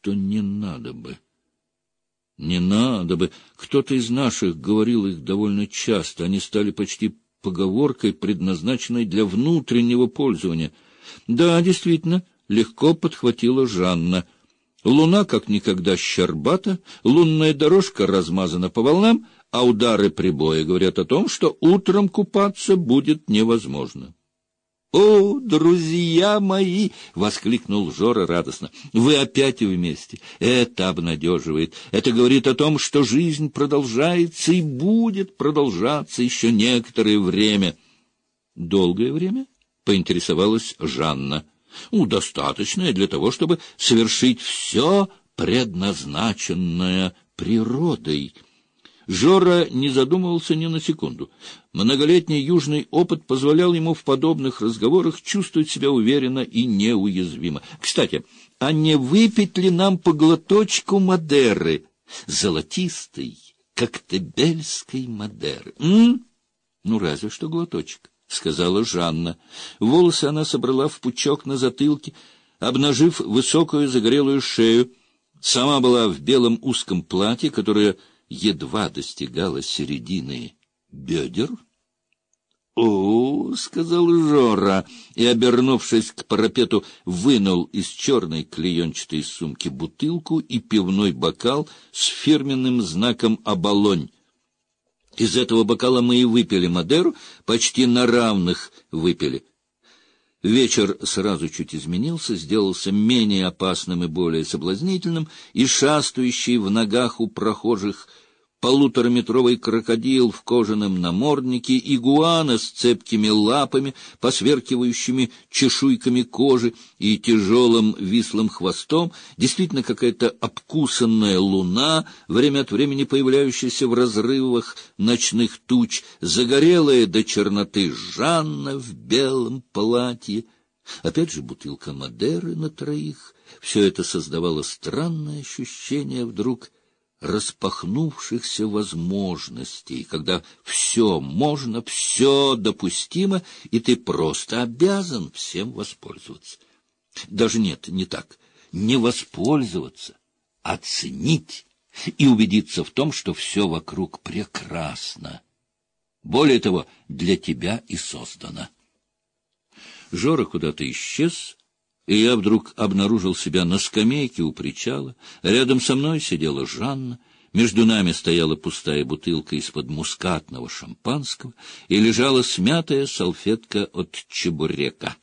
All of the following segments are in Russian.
что не надо бы. Не надо бы. Кто-то из наших говорил их довольно часто. Они стали почти поговоркой, предназначенной для внутреннего пользования. Да, действительно, легко подхватила Жанна. Луна как никогда щербата, лунная дорожка размазана по волнам, а удары прибоя говорят о том, что утром купаться будет невозможно. — О, друзья мои! — воскликнул Жора радостно. — Вы опять вместе. Это обнадеживает. Это говорит о том, что жизнь продолжается и будет продолжаться еще некоторое время. — Долгое время? — поинтересовалась Жанна. — Достаточное для того, чтобы совершить все предназначенное природой. Жора не задумывался ни на секунду. Многолетний южный опыт позволял ему в подобных разговорах чувствовать себя уверенно и неуязвимо. Кстати, а не выпить ли нам по глоточку Мадеры? Золотистой, коктебельской Мадеры. Ну, разве что глоточек, — сказала Жанна. Волосы она собрала в пучок на затылке, обнажив высокую загорелую шею. Сама была в белом узком платье, которое едва достигала середины бедер. — О, — сказал Жора, и, обернувшись к парапету, вынул из черной клеенчатой сумки бутылку и пивной бокал с фирменным знаком «Оболонь». Из этого бокала мы и выпили Мадеру, почти на равных выпили. Вечер сразу чуть изменился, сделался менее опасным и более соблазнительным, и шастающий в ногах у прохожих полутораметровый крокодил в кожаном наморднике, игуана с цепкими лапами, посверкивающими чешуйками кожи и тяжелым вислым хвостом, действительно какая-то обкусанная луна, время от времени появляющаяся в разрывах ночных туч, загорелая до черноты Жанна в белом платье, опять же бутылка Мадеры на троих. Все это создавало странное ощущение вдруг распахнувшихся возможностей, когда все можно, все допустимо, и ты просто обязан всем воспользоваться. Даже нет, не так. Не воспользоваться, оценить и убедиться в том, что все вокруг прекрасно. Более того, для тебя и создано. Жора куда-то исчез, и я вдруг обнаружил себя на скамейке у причала. Рядом со мной сидела Жанна, между нами стояла пустая бутылка из-под мускатного шампанского и лежала смятая салфетка от чебурека.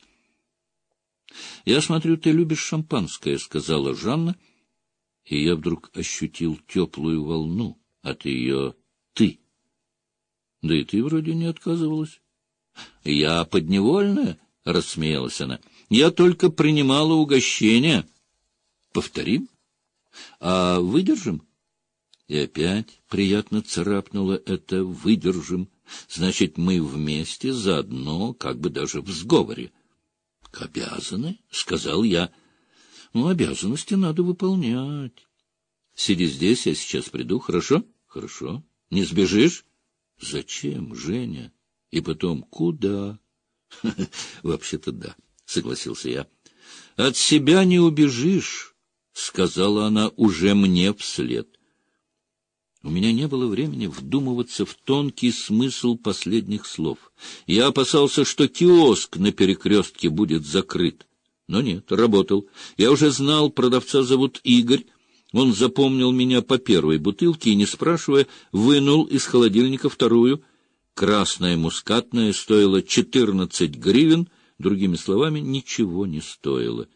— Я смотрю, ты любишь шампанское, — сказала Жанна, и я вдруг ощутил теплую волну от ее «ты». Да и ты вроде не отказывалась. — Я подневольная, — рассмеялась она. — Я только принимала угощение. Повторим? А выдержим? И опять приятно царапнуло это «выдержим». Значит, мы вместе, заодно, как бы даже в сговоре. — Обязаны, — сказал я. — Ну, обязанности надо выполнять. Сиди здесь, я сейчас приду, хорошо? — Хорошо. Не сбежишь? — Зачем, Женя? И потом, куда? — Вообще-то да, — согласился я. — От себя не убежишь, — сказала она уже мне вслед. У меня не было времени вдумываться в тонкий смысл последних слов. Я опасался, что киоск на перекрестке будет закрыт. Но нет, работал. Я уже знал, продавца зовут Игорь. Он запомнил меня по первой бутылке и, не спрашивая, вынул из холодильника вторую. Красная мускатная стоила 14 гривен, другими словами, ничего не стоила.